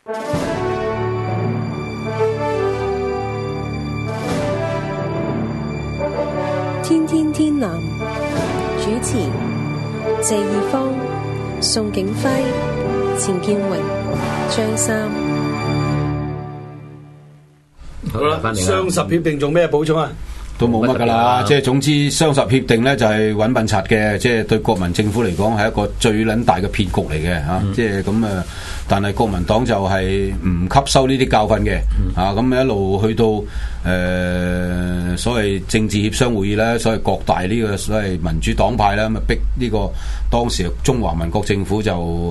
天天天藍主持謝義方、宋景輝、錢建榮、張三。 好啦，雙十協定做咩補充啊？ 都冇乜噶啦，即係總之雙十協定咧就係揾笨賊嘅，即係對國民政府嚟講係一個最撚大嘅騙局嚟嘅嚇，即係咁啊！但係國民黨就係唔吸收呢啲教訓嘅嚇，咁一路去到所謂政治協商會議咧，所謂各大呢個所謂民主黨派咧，咁啊逼呢個當時中華民國政府就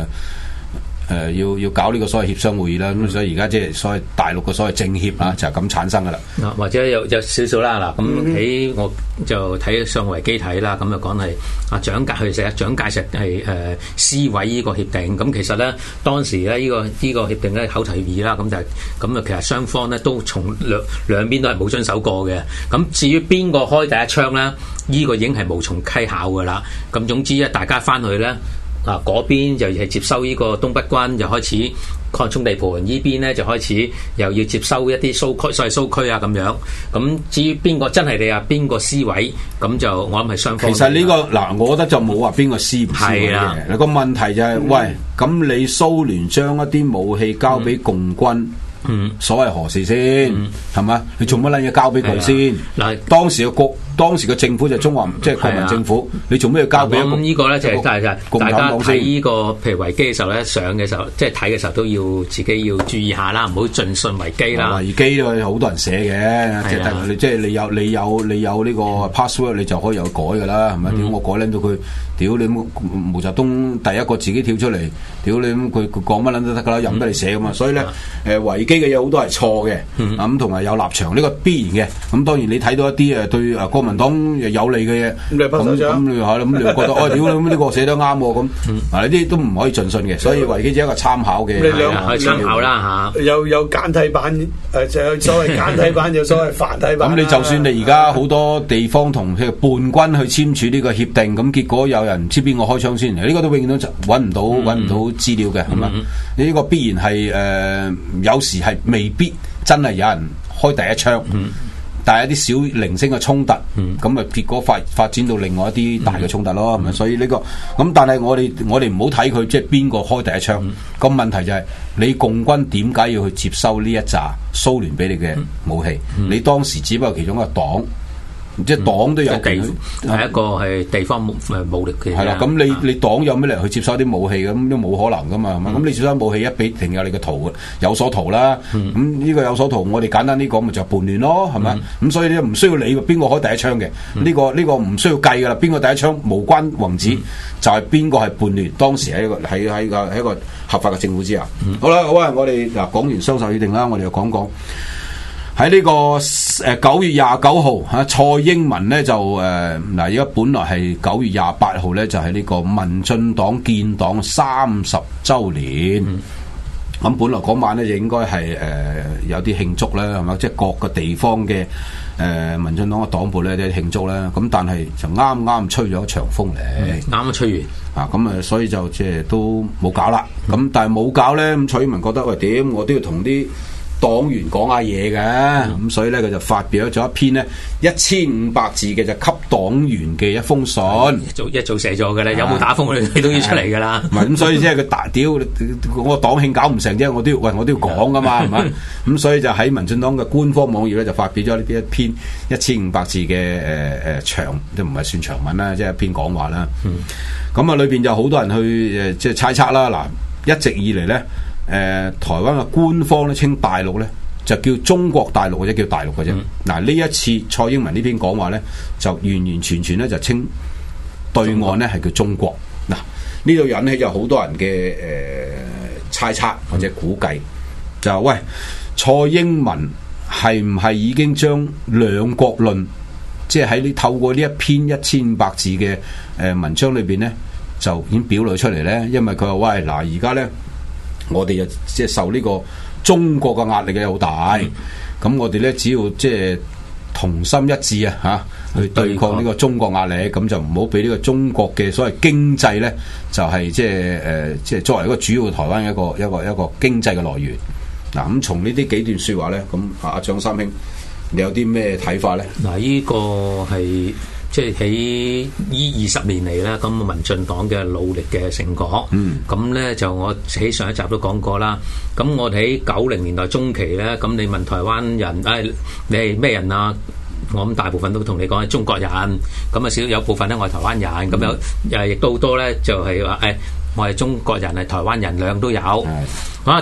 要搞呢個所謂協商會議啦，咁所以而家即係所謂大陸嘅所謂政協啊，就係咁產生噶啦。 或者有少少啦，嗱咁喺我就睇上維基睇啦，咁就講係啊蔣介石係撕毀呢個協定，咁其實咧當時咧呢個協定咧口頭協議啦，咁啊其實雙方咧都從兩邊都係冇遵守過嘅，咁至於邊個開第一槍咧，呢個已經係無從稽考噶啦，咁總之咧大家翻去咧。啊！嗰邊就係接收呢個東北軍，就開始擴充地盤；呢邊咧就開始又要接收一啲蘇區，所謂蘇區啊咁樣。咁至於邊個真係你話邊個撕毀，咁就我諗係雙方。 其實呢個嗱，我覺得就冇話邊個撕唔撕毀嘅。個問題就係，喂，咁你蘇聯將一啲武器交俾共軍。所謂何事先？係嘛？你做乜撚嘢交俾佢先？嗱，當時嘅政府就中華，即係國民政府。你做咩要交俾一個？ 呢個咧就係大家睇呢個，譬如維基嘅時候咧，上嘅時候，即係睇嘅時候都要自己要注意下啦，唔好盡信維基啦。 維基都有好多人寫嘅，即係你有呢個 password， 你就可以有改㗎啦，係咪？屌我改撚到佢，屌你毛澤東第一個自己跳出嚟，屌你佢講乜撚都得㗎啦，任得你寫㗎嘛。所以咧，維基嘅嘢好多係錯嘅，咁同埋有立場，呢個必然嘅。咁當然你睇到一啲對國民黨有利嘅嘢，咁你係咯，咁你覺得哦，屌你呢個寫得啱喎，咁嗱呢啲都唔可以盡信嘅。所以維基只係一個參考嘅， 參考啦嚇。 有簡體版，就有所謂簡體版，有所謂繁體版。 咁你就算你而家好多地方同叛軍去簽署呢個協定，咁結果有人唔知邊個開槍先，呢個都永遠都揾唔到資料嘅，係嘛？呢個必然係有時係未必真係有人開第一槍，但係一啲小零星嘅衝突，咁啊結果發展到另外一啲大嘅衝突咯，係咪？所以呢個咁，但係我哋唔好睇佢即係邊個開第一槍，個問題就係你共軍點解要去接收呢一紮蘇聯俾你嘅武器？你當時只不過其中一個黨。即係黨都有係一個係地方武力嘅。 係啦，咁你黨有咩嚟去接收啲武器咁都冇可能噶嘛，係嘛？咁你接收武器一俾停有你嘅圖有所圖啦。咁呢個有所圖，我哋簡單啲講咪就係叛亂咯，係咪？咁所以你唔需要理邊個開第一槍嘅，呢個唔需要計噶啦。邊個第一槍無關宏旨，就係邊個係叛亂。當時喺一個合法嘅政府之下。好啦，好啊，我哋嗱講完雙十協定啦，我哋又講。喺呢個9月29號嚇，蔡英文咧就嗱，而家本來係9月28號咧，就係呢個民進黨建黨30週年。咁本來嗰晚咧就應該係有啲慶祝啦，係嘛？即係各個地方嘅民進黨嘅黨部咧都慶祝啦。咁但係就啱吹咗一場風嚟， 啱吹完咁啊，所以就即係都冇搞啦。咁但係冇搞咧，咁蔡英文覺得喂點，我都要同啲黨員講下嘢嘅，咁所以咧佢就發表咗一篇咧1500字嘅就給黨員嘅一封信， 一早寫咗嘅咧，有冇打風你都要出嚟㗎啦。 唔係咁，所以即係佢大屌我黨慶搞唔成啫，我都要講㗎嘛，係嘛？咁所以就喺民進黨嘅官方網頁咧就發表咗呢啲一篇1500字嘅長，都唔係算長文啦，即係一篇講話啦。咁啊裏邊就好多人去即係猜測啦。嗱，一直以嚟咧。台灣嘅官方咧稱大陸咧就叫中國大陸或者叫大陸嘅啫。嗱，呢一次蔡英文呢篇講話咧就完全咧就稱對岸咧係叫中國。嗱，呢度引起就好多人嘅猜測或者估計，就係喂，蔡英文係唔係已經將兩國論，即係喺你透過呢一篇1500字嘅文章裏邊咧就已經表露出嚟咧？因為佢話喂，嗱，而家咧。我哋就即係受呢個中國嘅壓力嘅好大，咁我哋咧只要即係同心一致啊， 去對抗呢個中國壓力，咁就唔好俾呢個中國嘅所謂經濟咧，就係即係作為一個主要台灣嘅一個經濟嘅來源。嗱，咁從呢啲幾段説話咧，咁阿蔣三兄，你有啲咩睇法咧？ 嗱，呢個係即係喺呢20年嚟咧，咁民進黨嘅努力嘅成果。咁咧就我喺上一集都講過啦。咁我哋喺90年代中期咧，咁你問台灣人，你係咩人啊？我諗大部分都同你講係中國人。咁啊少有部分咧我係台灣人。咁有亦都好多咧就係話我係中國人係台灣人，兩都有。到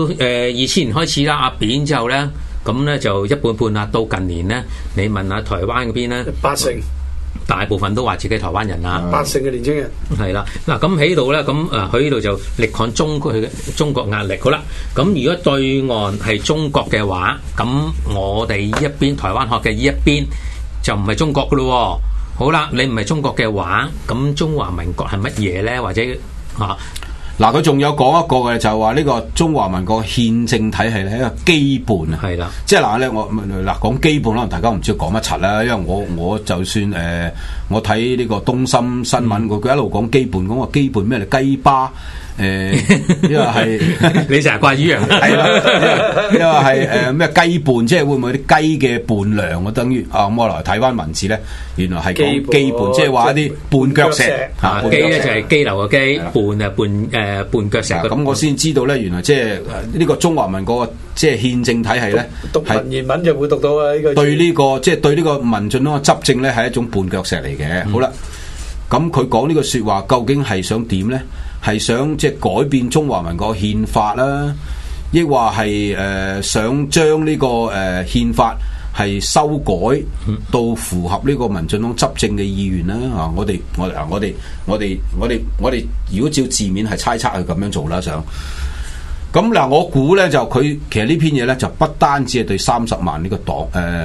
2000年開始啦，阿扁之後咧，咁咧就一半半啦。到近年咧，你問下台灣嗰邊咧，80%大部分都話自己係台灣人啦。 80%嘅年輕人係啦。嗱，咁喺度咧，咁佢呢度就力抗中國壓力。好啦，咁如果對岸係中國嘅話，咁我哋呢一邊台灣學嘅呢一邊就唔係中國噶咯。好啦，你唔係中國嘅話，咁中華民國係乜嘢咧？或者嗱，佢仲有講一個嘅，就係話呢個中華民國憲政體系咧係一個基本啊，係啦，即係嗱咧，我講基本可能大家唔知講乜柒啦，因為我就算我睇呢個東森新聞，佢一路講基本，講話基本咩嚟雞巴。因為係你成日掛魚啊， 係啦，因為係咩雞伴，即係會唔會啲雞嘅伴糧啊？等於咁我來睇翻文字咧，原來係講基伴，即係話一啲絆腳石嚇。 基咧就係基樓嘅基，絆啊絆腳石。 咁我先知道咧，原來即係呢個中華民國即係憲政體系咧， 讀文言文就會讀到啊！呢個對呢個即係對呢個民進黨嘅執政咧係一種絆腳石嚟嘅。好啦，咁佢講呢個説話究竟係想點咧？係想即係改變中華民國憲法啦，抑或係想將呢個憲法係修改到符合呢個民進黨執政嘅意願啦？啊，我哋如果照字面係猜測係咁樣做啦，想咁嗱，我估咧就佢其實呢篇嘢咧就不單止係對30萬呢個黨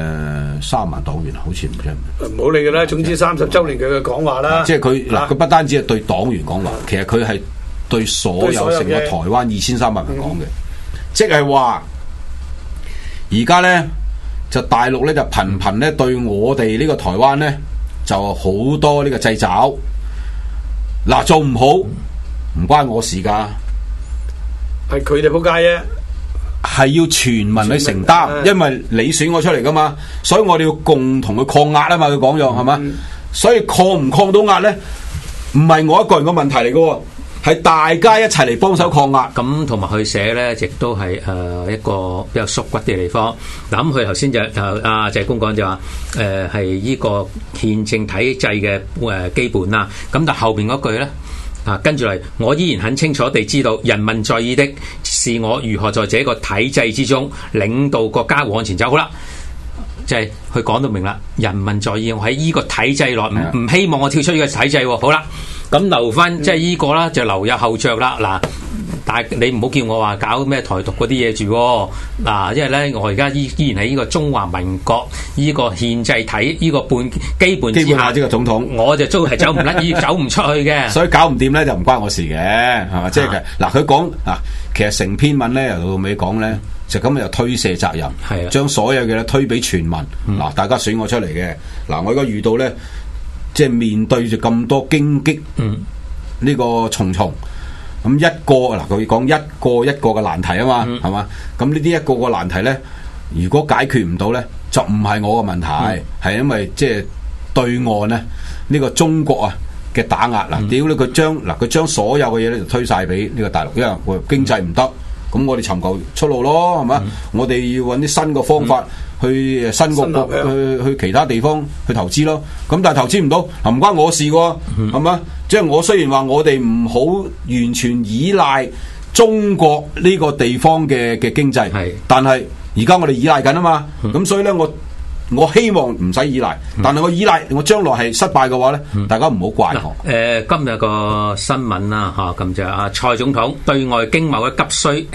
30萬黨員，好似唔知唔好理㗎啦。總之30週年佢嘅講話啦， 即係佢嗱，佢不單止係對黨員講話，其實佢係對所有成個台灣2300人講嘅，即係話而家咧就大陸咧就頻頻咧對我哋呢個台灣咧就好多呢個掣肘，嗱，做唔好唔關我事㗎。 係佢哋仆街啫， 係要全民去承擔，因為你選我出嚟噶嘛，所以我哋要共同去抗壓啊嘛。佢講咗係嘛，所以抗唔抗到壓咧，唔係我一個人嘅問題嚟噶，係大家一齊嚟幫手抗壓。 咁同埋佢寫咧，亦都係一個比較縮骨嘅地方。嗱，咁佢頭先就阿謝公講就話係呢個憲政體制嘅基本啦。咁但後邊嗰句咧。跟住嚟，我依然很清楚地知道，人民在意的是我如何在這個體制之中領導國家往前走。好啦，就係佢講到明啦，人民在意我喺呢個體制內，唔希望我跳出呢個體制。好啦，咁留翻即係呢個啦，就留有後着啦。嗱，但係你唔好叫我話搞咩台獨嗰啲嘢住。嗱，因為咧我而家依然喺呢個中華民國呢個憲制體呢個基本之下， 呢個總統， 我就都係走唔甩，走唔出去嘅。 所以搞唔掂咧就唔關我事嘅，係嘛？即係嗱，佢講嗱，其實成篇文咧由到尾講咧，就咁又推卸責任，係將所有嘅咧推俾全民。嗱，大家選我出嚟嘅，嗱，我而家遇到咧，即係面對住咁多荊棘，呢個重重。咁一個嗱，佢講一個嘅難題啊嘛，係嘛？咁呢啲一個難題咧，如果解決唔到咧，就唔係我嘅問題，係因為即係對岸咧呢個中國啊嘅打壓嗱，屌咧佢將所有嘅嘢咧就推晒俾呢個大陸，因為經濟唔得，咁我哋尋求出路咯，係嘛？我哋要揾啲新嘅方法去新國去其他地方去投資咯，咁但係投資唔到，唔關我事喎，係嘛？即係我雖然話我哋唔好完全依賴中國呢個地方嘅經濟，但係而家我哋依賴緊啊嘛，咁所以咧我希望唔使依賴，但係我依賴我將來係失敗嘅話咧，大家唔好怪我。 今日個新聞啦嚇，咁就蔡總統對外經貿嘅急需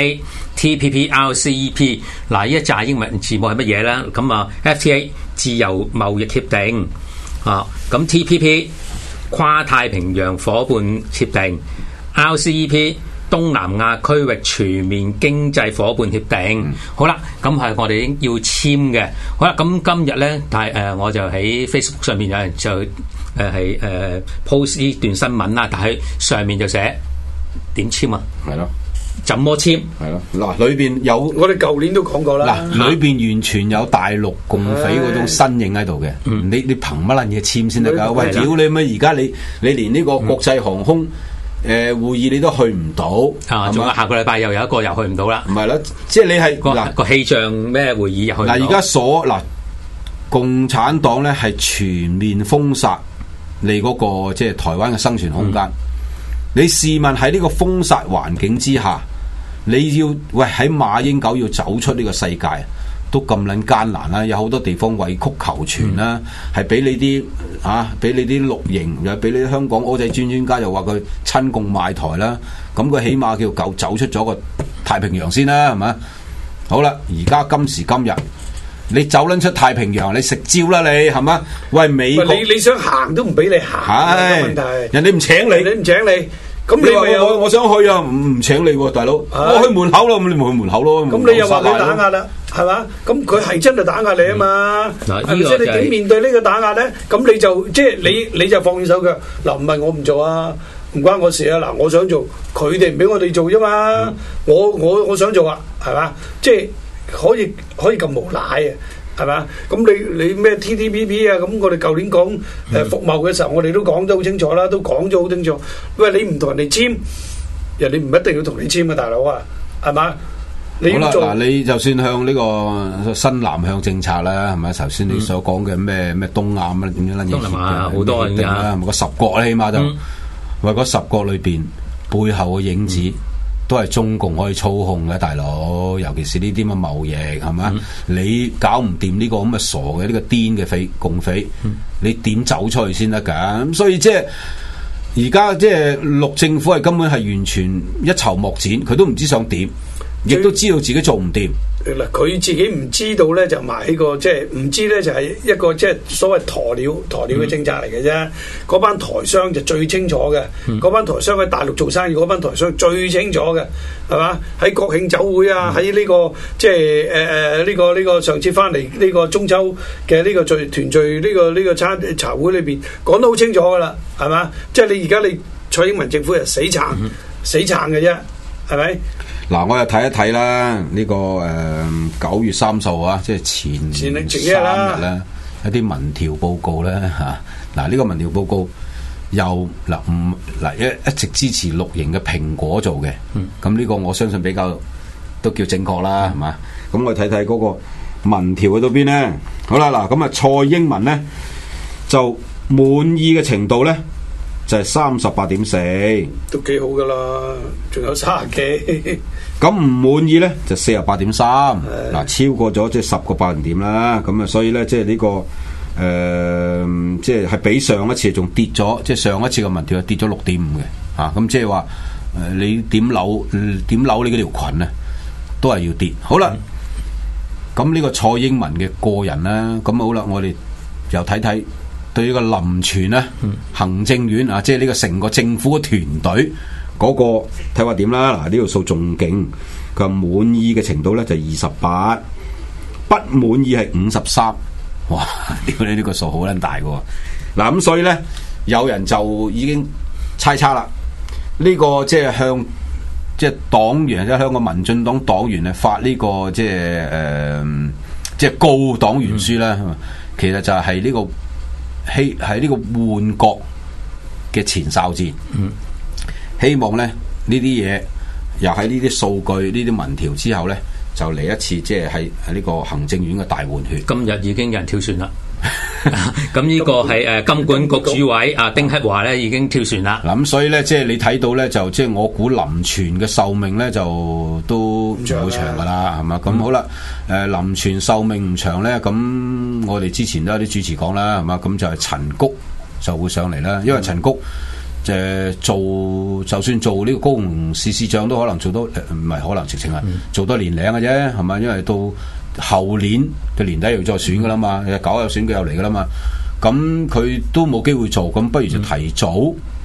FTA、TPP、RCEP。嗱，呢一紮英文字母係乜嘢咧？咁FTA 自由貿易協定咁 TPP 跨太平洋夥伴協定，RCEP 東南亞區域全面經濟夥伴協定。好啦，咁係我哋已經要簽嘅。好啦，咁今日咧，我就喺 Facebook 上面有人就post 呢段新聞啦，但係上面就寫點簽啊？ 係咯。 怎麼簽？ 係咯，嗱，裏邊有我哋舊年都講過啦。 嗱，裏邊完全有大陸共匪嗰種身影喺度嘅。你憑乜撚嘢簽先得㗎？喂，屌你咩？而家你連呢個國際航空會議你都去唔到啊！仲有下個禮拜又有一個又去唔到啦。 唔係啦，即係你係嗱個氣象咩會議又去唔到。 嗱，而家共產黨咧係全面封殺你嗰個即係台灣嘅生存空間。你試問喺呢個封殺環境之下，你要喺馬英九要走出呢個世界都咁撚艱難啦，有好多地方委曲求全啦，係俾你啲俾你啲綠營，又俾你啲香港蚵仔專家又話佢親共賣台啦，咁佢起碼叫走出咗個太平洋先啦，係咪？好啦，而家今時今日，你走撚出太平洋，你食蕉啦你係嘛？喂，美國你想行都唔俾你行，問題人哋唔請你， 你唔請你。咁你咪我想去啊，唔請你喎，大佬，我去門口咯，咁你咪去門口咯。 咁你又話佢打壓啦，係嘛？咁佢係真係打壓你啊嘛？係咪先？你點面對呢個打壓咧？咁你就即係你就放軟手腳。嗱，唔係我唔做啊，唔關我事啊。嗱，我想做，佢哋唔俾我哋做啫嘛。我想做啊，係嘛？即係可以咁無賴啊！係嘛？咁你咩 TTPP 啊？咁我哋舊年講服貿嘅時候，我哋都講得好清楚啦，都講咗好清楚。喂，你唔同人哋簽，人哋唔一定要同你簽啊，大佬啊，係嘛？你要做好啦，嗱，你就算向呢個新南向政策啦，係咪？頭先你所講嘅咩東亞啊，點樣啦？ 東南亞好多人啦，係咪個10國咧？起碼就為嗰10國裏邊背後嘅影子。都係中共可以操控嘅，大佬，尤其是呢啲咁嘅貿易，係嘛？你搞唔掂呢個咁嘅傻嘅呢個癲嘅共匪，你點走出去先得㗎？咁所以即係而家即係陸政府係根本係完全一籌莫展，佢都唔知想點，亦都知道自己做唔掂。 嗱，佢自己唔知道咧，就埋呢個即係唔知咧，就係一個即係所謂鴕鳥嘅政策嚟嘅啫。嗰班台商就最清楚嘅，嗰班台商喺大陸做生意，嗰班台商最清楚嘅，係嘛？喺國慶酒會啊，喺呢個即係呢個上次翻嚟呢個中秋嘅呢個團聚呢個茶會裏邊講得好清楚噶啦，係嘛？即係你而家你蔡英文政府係死撐嘅啫，係咪？ 嗱，我又睇一睇啦，呢個9月30號啊，即係前3日啦，一啲民調報告咧嚇。嗱，呢個民調報告又一直支持綠營嘅蘋果做嘅，咁呢個我相信比較都叫正確啦，係嘛？咁我睇睇嗰個民調去到邊咧？好啦，嗱，咁啊蔡英文咧就滿意嘅程度咧，就係38.4， 都幾好噶啦，仲有30幾。 咁唔滿意咧就48.3，嗱，超過咗即係10個百分點啦。咁啊，所以咧即係呢個即係比上一次仲跌咗，即係上一次嘅民調係跌咗6.5嘅嚇。咁即係話你點扭你嗰條裙咧，都係要跌。好啦，咁呢個蔡英文嘅個人啦，咁好啦，我哋又睇睇對呢個林全咧，行政院啊，即係呢個成個政府嘅團隊。嗰個睇下點啦，嗱，呢條數仲勁，佢話滿意嘅程度咧就28，不滿意係53，哇！屌你呢個數好撚大嘅喎，嗱，咁所以咧有人就已經猜測啦，呢個即係向即係黨員即係香港民進黨黨員咧發呢個即係告黨員書咧，其實就係呢個係呢個叛國嘅前哨戰。希望咧呢啲嘢又喺呢啲數據、呢啲民調之後咧，就嚟一次即係喺呢個行政院嘅大換血。 今日已經有人跳船啦，咁呢個係金管局主委丁克華咧已經跳船啦。 嗱，咁所以咧即係你睇到咧就即係我估林全嘅壽命咧就都唔好長噶啦，係嘛？咁好啦，林全壽命唔長咧，咁我哋之前都有啲主持講啦，係嘛？咁就係陳菊就會上嚟啦，因為陳菊。就算做呢個高雄市市長都可能做多，唔係可能直情係做多年零嘅啫，係咪？因為到後年嘅年底又再選噶啦嘛，9有選舉又嚟噶啦嘛，咁佢都冇機會做，咁不如就提早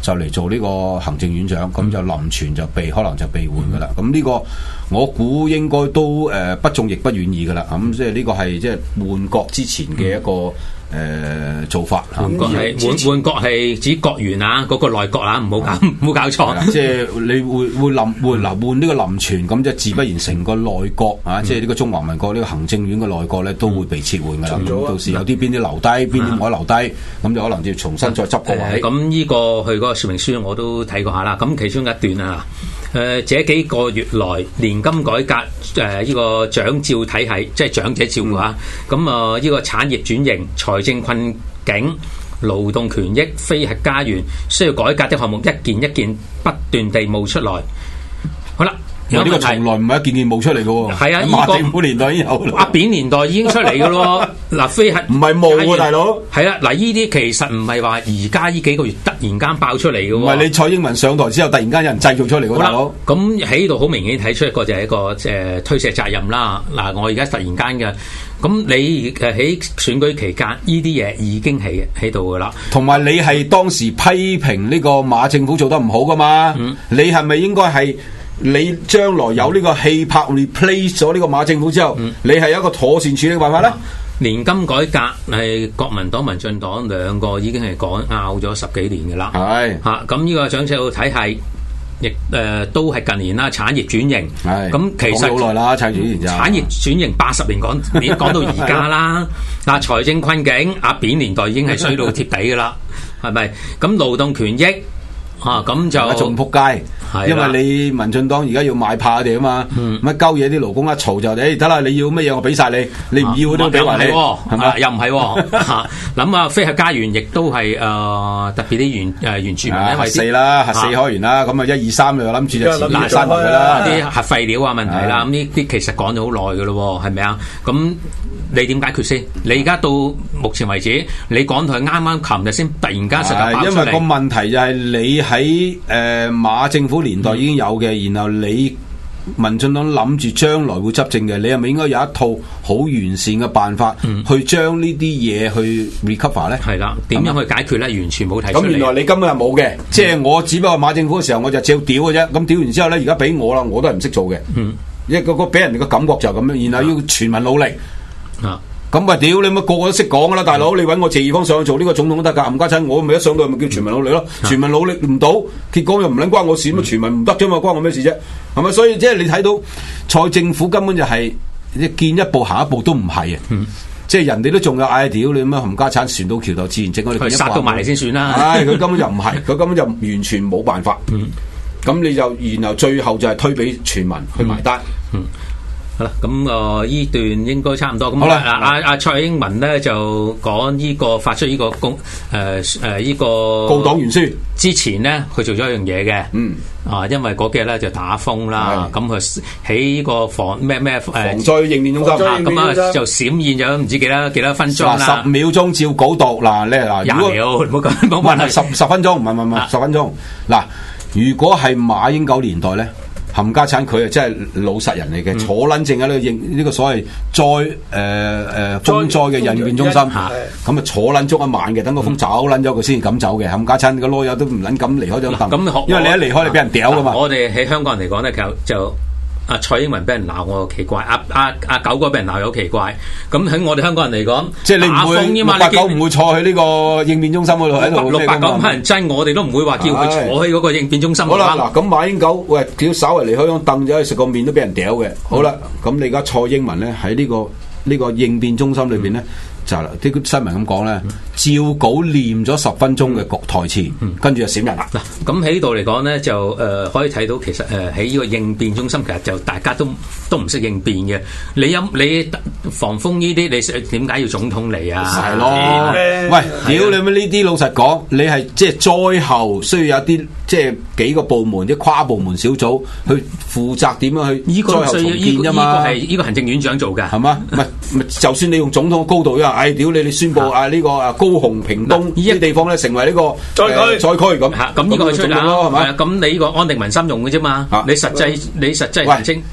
就嚟做呢個行政院長，咁就林全就可能就被換噶啦。咁呢個我估應該都不中亦不遠矣噶啦。咁即係呢個係即係換國之前嘅一個。做法換國係指國員啊，嗰個內閣啊，唔好搞錯。 即係你會換呢個林全，咁即係自不然成個內閣啊，即係呢個中華民國呢個行政院嘅內閣咧，都會被撤換㗎啦。到時有啲邊啲留低，邊啲唔可以留低，咁就可能要重新再執個位。 咁呢個佢嗰個說明書我都睇過下啦。咁其中一段啊。這幾個月來年金改革呢個長照體系，即係長者照顧啊。咁呢個產業轉型、財政困境、勞動權益、非核家園需要改革的項目，一件一件不斷地冒出來。好啦。 呢個從來唔係一件件冒出嚟嘅喎， 係啊， 馬政府年代已經有， 阿扁年代已經出嚟嘅咯。嗱，非核唔係冒喎，大佬。 係啦，嗱，呢啲其實唔係話而家呢幾個月突然間爆出嚟嘅喎。 唔係你蔡英文上台之後，突然間有人製造出嚟嘅，大佬。 咁喺度好明顯睇出一個就係一個推卸責任啦。嗱，我而家突然間嘅，咁你喺選舉期間呢啲嘢已經係喺度嘅啦。同埋你係當時批評呢個馬政府做得唔好㗎嘛？你係咪應該係？你將來有呢個氣魄 replace 咗呢個馬政府之後，你係有一個妥善處理嘅辦法咧？年金改革係國民黨、民進黨兩個已經係拗咗10幾年嘅啦。係嚇，咁呢個長者體系亦都係近年啦，產業轉型。係咁，其實好耐啦，產業轉型80年講到而家啦。嗱，財政困境，阿扁年代已經係衰到貼底嘅啦，係咪？咁勞動權益。咁就仲仆街，因為你民進黨而家要買怕哋啊嘛，乜鳩嘢啲勞工一嘈就得啦，你要乜嘢我俾晒你，你唔要都俾埋你，係咪？又唔係諗啊，非核家園亦都係特別啲原住民，因為核四啦，核四開完啦，咁啊1、2、3就諗住就遲啲刪埋佢啦，啲核廢料啊問題啦，咁呢啲其實講咗好耐噶咯，係咪啊？咁你點解決先？你而家到目前為止，你講台啱啱琴日先突然間實就爆出嚟。因為個問題就係你喺馬政府年代已經有嘅，然後你民進黨諗住將來會執政嘅，你係咪應該有一套好完善嘅辦法去將呢啲嘢去 recover 咧？係啦，點樣去解決咧？完全冇睇出嚟。咁原來你根本係冇嘅，即係我只不過馬政府嘅時候我就照屌嘅啫。咁屌完之後咧，而家俾我啦，我都係唔識做嘅。一個俾人哋嘅感覺就係咁樣，然後要全民努力。咁咪屌你乜個個都識講噶啦，大佬你揾我謝爾方上去做呢個總統都得噶，冚家鏟我咪一上到咪叫全民努力咯，全民努力唔到，結果又唔撚關我事，咁全民唔得啫嘛，關我咩事啫？係咪？所以即係你睇到蔡政府根本就係見一步行一步都唔係啊！即係人哋都仲有屌你乜冚家鏟船到橋頭自然直，我哋殺到埋嚟先算啦。唉，佢根本就唔係，佢根本就完全冇辦法。咁你就然後最後就係推俾全民去埋單。好啦，咁依段應該差唔多。咁好啦，阿蔡英文咧就講呢個發出呢個呢個告黨元書之前咧，佢做咗一樣嘢嘅。因為嗰幾日咧就打風啦，咁佢喺呢個防災應變中心，咁啊就閃現咗唔知幾多分鐘啦。10秒鐘照稿讀嗱，你嗱20秒，唔好講冇問題，10分鐘，唔係10分鐘。嗱，如果係馬英九年代咧。冚家產佢啊，真係老實人嚟嘅，坐撚正喺呢個所謂風災嘅應變中心，咁啊坐撚足一晚嘅，等個風走撚咗佢先敢走嘅，冚家產個囉柚都唔撚敢離開張凳，因為你一離開你俾人屌噶嘛。我哋喺香港人嚟講咧，就阿蔡英文俾人鬧我奇怪，阿九哥俾人鬧又好奇怪。咁喺我哋香港人嚟講，即係你唔會689唔會坐去呢個應變中心嗰度喺度。689可能真，我哋都唔會話叫佢坐喺嗰個應變中心。好啦，嗱咁馬英九喂，叫稍為離開張凳就可以食個麵都俾人屌嘅。好啦，咁你而家蔡英文咧喺呢個應變中心裏邊咧。就係啲新聞咁講咧，照稿念咗10分鐘嘅台詞，跟住就閃人啦。嗱，咁喺呢度嚟講咧，就可以睇到其實喺呢個應變中心，其實就大家都唔識應變嘅。你防風呢啲，你點解要總統嚟啊？係咯，喂，屌你乜呢啲？老實講，你係即係災後需要有啲即係幾個部門，啲跨部門小組去負責點樣去災後重建啫嘛？呢個行政院長做㗎，係嘛？唔係，就算你用總統高度啊！屌你宣布呢個高雄屏東呢啲地方咧成為呢個災區咁，咁呢個係出啦，係咪？咁你呢個安定民心用嘅啫嘛，你實際行政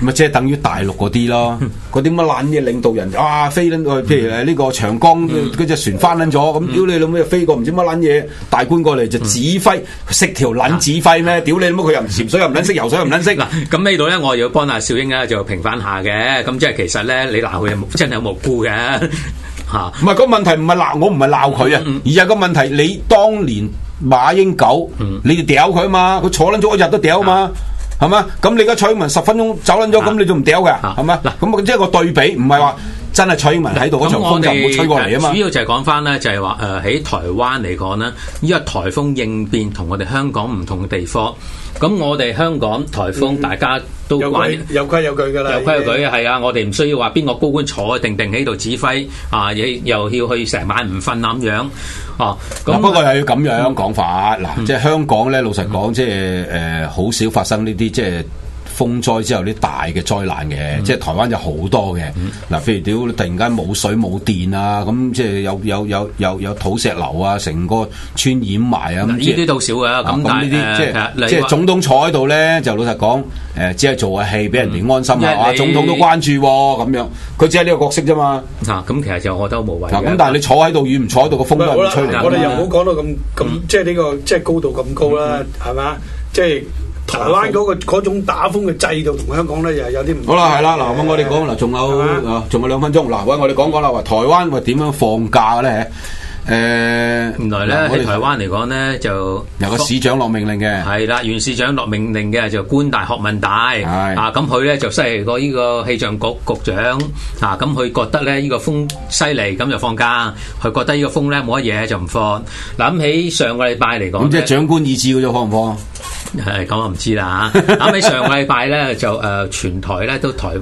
咪即係等於大陸嗰啲咯，嗰啲乜撚嘢領導人啊飛撚去，譬如呢個長江嗰隻船翻撚咗，咁屌你老母飛過唔知乜撚嘢，大官過嚟就指揮，識條撚指揮咩？屌你老母佢又唔潛水又唔撚識，游水又唔撚識。 嗱，咁呢度咧我要幫阿少英咧就平反下嘅，咁即係其實咧你鬧佢真係有無辜嘅嚇。 唔係個問題唔係鬧我，唔係鬧佢啊，而係個問題你當年馬英九，你哋屌佢啊嘛，佢坐撚咗一日都屌啊嘛。係嘛？咁你而家蔡英文10分鐘走撚咗，咁你仲唔屌嘅？係嘛？嗱，咁即係個對比，唔係話真係蔡英文喺度嗰場風就唔會吹過嚟啊嘛。 主要就係講翻咧，就係話喺台灣嚟講咧，呢個颱風應變同我哋香港唔同嘅地方。咁我哋香港颱風大家都有規有據㗎啦， 有規有矩係啊！我哋唔需要話邊個高官坐定喺度指揮啊，又要去成晚唔瞓咁樣哦。咁不過又要咁樣講法嗱，即係香港咧，老實講，即係好少發生呢啲即係風災之後啲大嘅災難嘅，即係台灣有好多嘅。嗱，譬如屌突然間冇水冇電啊，咁即係有土石流啊，成個村淹埋啊。咁呢啲都少嘅，咁但係即係總統坐喺度咧，就老實講，只係做下戲俾人哋安心啊。總統都關注咁樣，佢只係呢個角色啫嘛。 咁其實就我覺得無謂。 咁但係你坐喺度與唔坐喺度個風都係唔吹嚟。 我哋又唔好講到咁即係呢個即係高度咁高啦，係嘛？即係。台灣嗰種打風嘅制度同香港咧又有啲唔同。 好啦，係啦，嗱，咁我哋講嗱，仲有2分鐘，嗱，喂，我哋講啦，話台灣點樣放假咧？ 原來咧喺台灣嚟講咧就有個市長落命令嘅， 係啦，縣市長落命令嘅就官大學問大，咁佢咧就犀利過呢個氣象局局長，咁佢覺得咧呢個風犀利，咁就放假；佢覺得呢個風咧冇乜嘢就唔放。嗱，咁喺上個禮拜嚟講， 咁即係長官意志嗰種放唔放？ 咁我唔知啦嚇。咁喺上個禮拜咧就全台咧都係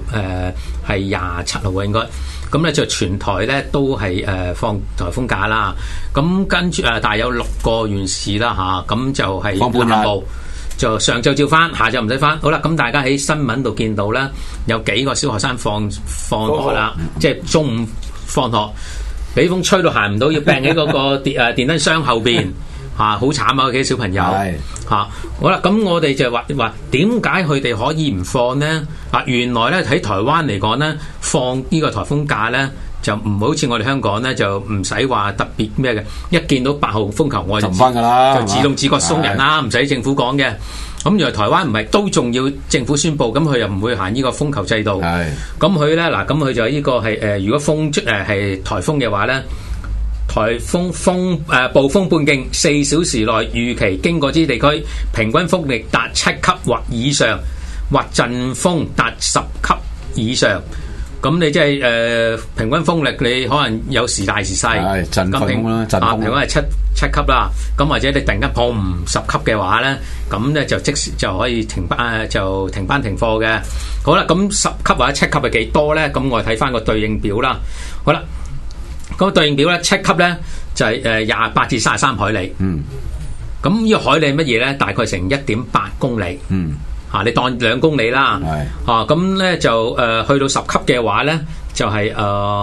27號應該。咁咧就全台咧都係放颱風假啦，咁跟住但係有6個縣市啦嚇，咁就係放半日，就上晝照翻，下晝唔使翻。好啦，咁大家喺新聞度見到咧，有幾個小學生放學啦，即係中午放學，俾風吹到行唔到，要病喺嗰個電燈箱後邊。好慘啊！嗰啲小朋友好啦，咁我哋就話點解佢哋可以唔放呢？原來咧喺台灣嚟講咧，放呢個颱風假咧就唔好似我哋香港咧就唔使話特別咩嘅，一見到8號風球我哋就翻㗎啦， 就自動自覺鬆人啦，唔使政府講嘅。咁原來台灣唔係都仲要政府宣佈，咁佢又唔會行呢個風球制度。咁佢咧咁佢就呢個係如果風係颱風嘅話咧。颱風暴風半徑4小時內預期經過之地區，平均風力達7級或以上，或陣風達10級以上。咁你即係平均風力，你可能有時大時細。係陣風啦，陣風。平均係七級啦。咁或者你突然間10級嘅話咧，咁咧就即時就可以停班停課嘅。好啦，咁10級或者7級係幾多咧？咁我哋睇翻個對應表啦。好啦。嗰個對應表咧，7級咧就係28至33海里。咁呢個海里乜嘢咧？大概成1.8公里。你當2公里啦。咁咧就去到10級嘅話咧，就係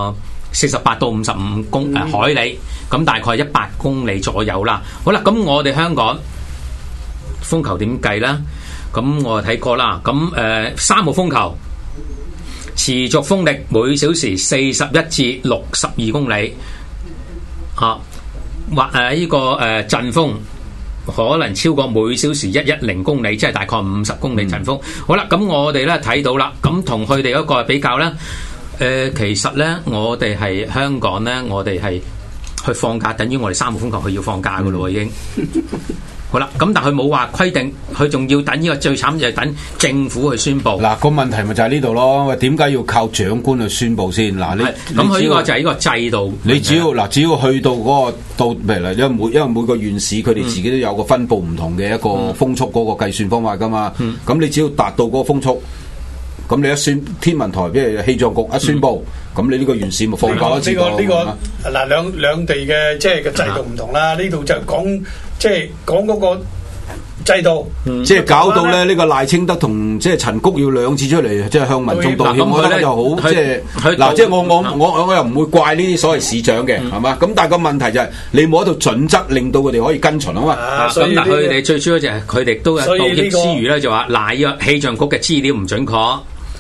48到55海里。咁大概100公里左右啦。好啦，咁我哋香港風球點計咧？咁我睇過啦。咁3號風球。持續風力每小時41至62公里，或呢個陣風可能超過每小時110公里，即係大概50公里陣風。好啦，咁我哋咧睇到啦，咁同佢哋嗰個比較咧，其實咧我哋係香港咧，我哋係去放假，等於我哋3號風球佢要放假噶咯，已經。好啦，咁但係佢冇話規定，佢仲要等呢個最慘就係等政府去宣布。 嗱，個問題咪就係呢度咯，點解要靠長官去宣布先？嗱，咁佢呢個就係呢個制度。 你只要去到嗰個譬如因為每個縣市佢哋自己都有個分佈唔同嘅一個風速嗰個計算方法噶嘛。咁你只要達到嗰個風速，咁你一宣天文台即係氣象局一宣布，咁你呢個縣市咪放假一次咯。 呢個嗱兩地嘅即係個制度唔同啦。呢度就講。即係講嗰個制度， 即係搞到咧呢個賴清德同即係陳菊要2次出嚟，即係向民眾道歉，我覺得就好即係嗱，即係我又唔會怪呢啲所謂市長嘅，係嘛？咁但係個問題就係你冇一套準則，令到佢哋可以跟循啊嘛。 咁但係佢哋最主要就係佢哋都有道歉之餘咧，就話賴呢個氣象局嘅資料唔準確。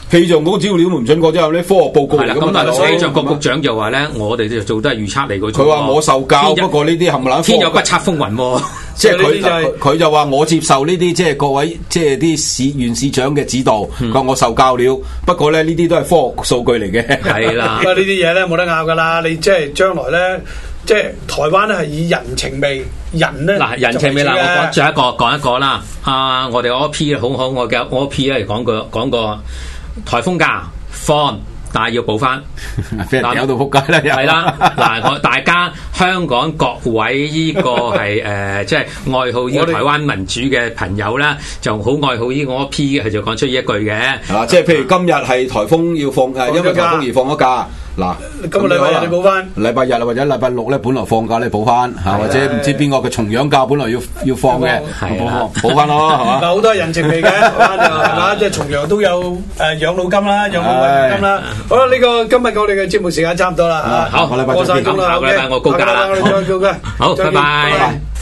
氣象局資料唔準確之後咧，科學報告嚟㗎嘛。 咁但係氣象局局長就話咧，我哋就做都係預測嚟嘅。 佢話我受教，不過呢啲冚唪唥天有不測風雲喎。 即係佢就話我接受呢啲即係各位即係啲縣市長嘅指導，話我受教了。不過咧呢啲都係科學數據嚟嘅。 係啦， 呢啲嘢咧冇得拗㗎啦。你即係將來咧，即係台灣咧係以人情味，人咧嗱人情味啦。我講最後講一個啦。我哋 OP 好可愛嘅 OP 咧講個颱風假放。但係要補翻， 俾人搞到仆街啦！ 係啦，嗱，大家香港各位呢個係即係愛好呢個台灣民主嘅朋友咧，就好愛好呢個 P 嘅，佢就講出呢一句嘅。 即係譬如今日係颱風要放因為颱風而放咗假。嗱， 今個禮拜日你補翻， 禮拜日或者禮拜六咧，本來放假咧補翻嚇，或者唔知邊個嘅重陽假本來要放嘅，補翻咯，係嘛？ 好多人情味嘅，台灣就係嘛，即係重陽都有養老金啦，養老金啦。好啦，呢個今日我哋嘅節目時間差唔多啦， 好， 過晒鐘啦， 下個禮拜我告假啦， 下個禮拜我哋再告假， 好，拜拜。